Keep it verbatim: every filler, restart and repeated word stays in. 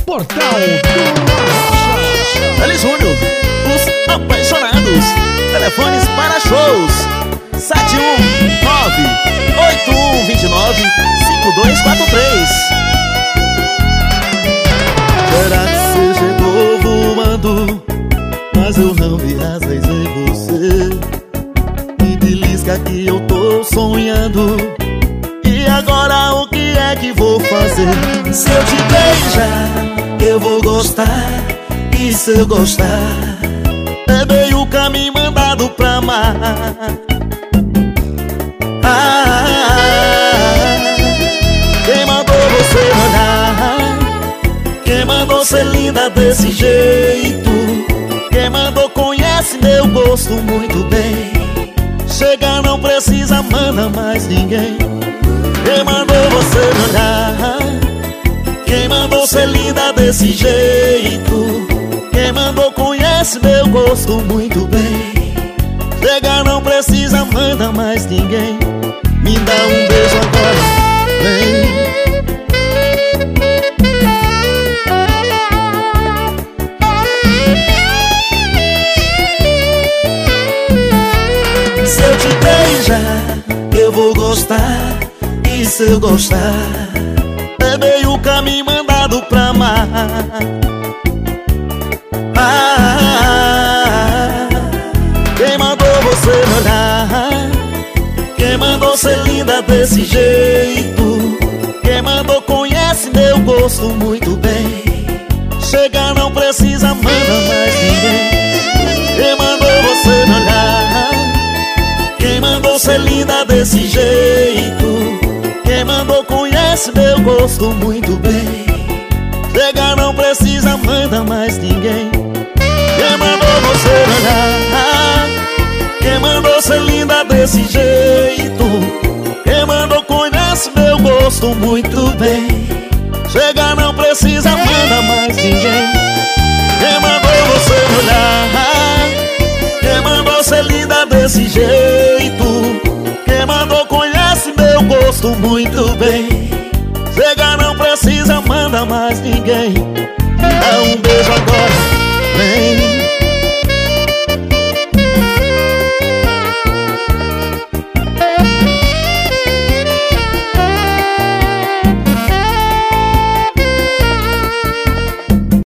Portal do Arrocha. L Júnior, os apaixonados. Telefones para shows: sete um nove, oito um dois nove, cinco dois quatro três. Será que você chegou voando, mas eu não vi asas em você? Me belisca que eu tô sonhando, e agora o que é que vou fazer? Se eu te beijar, eu vou gostar, e se eu gostar, é meio caminho mandado pra amar. Ah, quem mandou você olhar? Quem mandou ser linda desse jeito? Quem mandou conhece meu gosto muito bem. Chega, não precisa, manda mais ninguém. Quem mandou você olhar? Quem mandou ser linda desse jeito? Quem mandou conhece meu gosto muito bem. Chega, não precisa, manda mais ninguém. Me dá um beijo agora, vem. Se eu te beijar, eu vou gostar, e se eu gostar, é meio caminho mandado pra amar. Ah, quem mandou você olhar? Quem mandou ser linda desse jeito? Quem mandou conhece meu gosto muito bem. Chega, não precisa, manda mais ninguém. Quem mandou você olhar? Quem mandou ser linda desse jeito? Quem mandou conhece meu gosto muito bem. Chega, não precisa, manda mais ninguém. Quem mandou você olhar? Quem mandou ser linda desse jeito? Quem mandou conhece meu gosto muito bem. Chega, não precisa, manda mais ninguém. Quem mandou você olhar? Quem mandou ser linda desse jeito? Quem mandou conhece meu gosto muito bem. Chega, não precisa, manda mais ninguém. Dá um beijo agora.